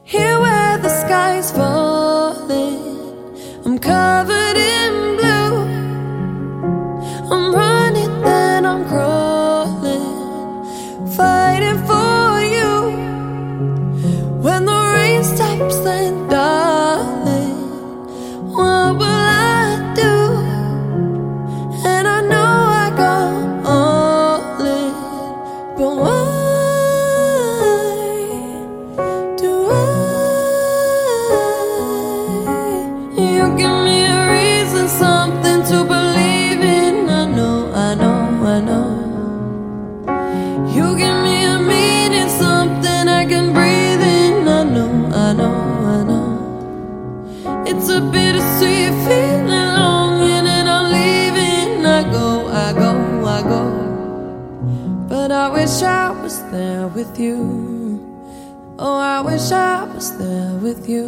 Here where the sky's falling, I'm covered in blue. I'm running, then I'm crawling, fighting for you. When the rain stops, then darling, what will I do? And I know I go all in, but why do I? You give me a reason, something to believe in. I know, I know, I know. You give me a meaning, something I can breathe in. I know, I know, I know. It's a bittersweet feeling, longing and I'm leaving. I go, I go, I go. But I wish I was there with you. Oh, I wish I was there with you.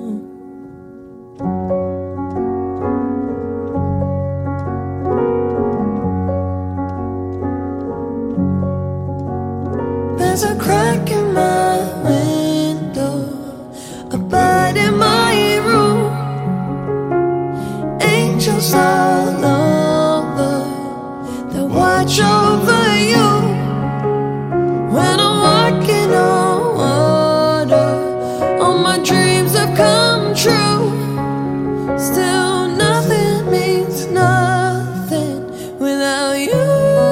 There's a crack in my window, a bite in my room. Angels all over, they watch over you. When I'm walking on water, all my dreams have come true. Still nothing means nothing without you.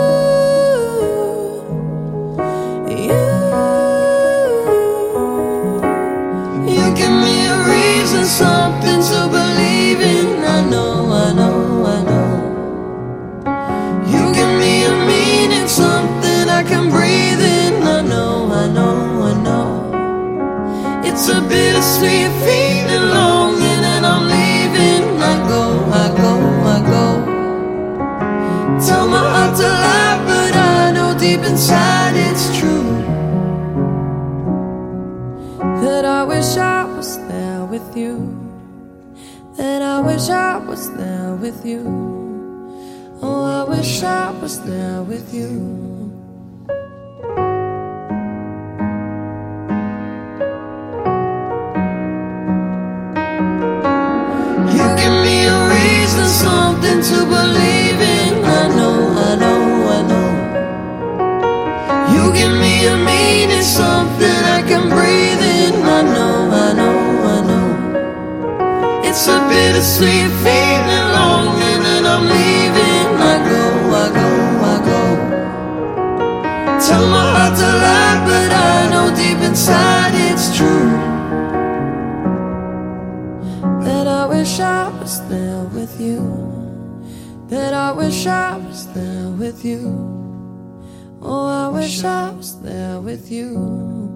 You give me a reason, something to believe in. I know, I know, I know. You give me a meaning, something I can breathe in. I know, I know, I know. It's a bittersweet feeling, longing and I'm leaving. I go, I go, I go. Tell my heart to lie, but I know deep inside it's true. That I wish I was there with you. That I wish I was there with you. Oh, I wish I was there with you. You give me a reason, something to believe in. I know, I know, I know. You give me a meaning, something I can breathe in. I know, I know, I know. It's a bittersweet feeling, longing and I'm leaving. I go, I go, I go. Tell my heart to lie, but I know deep inside it's true. That I wish I was there with you. That I wish I was there with you. Oh, I wish I was there with you.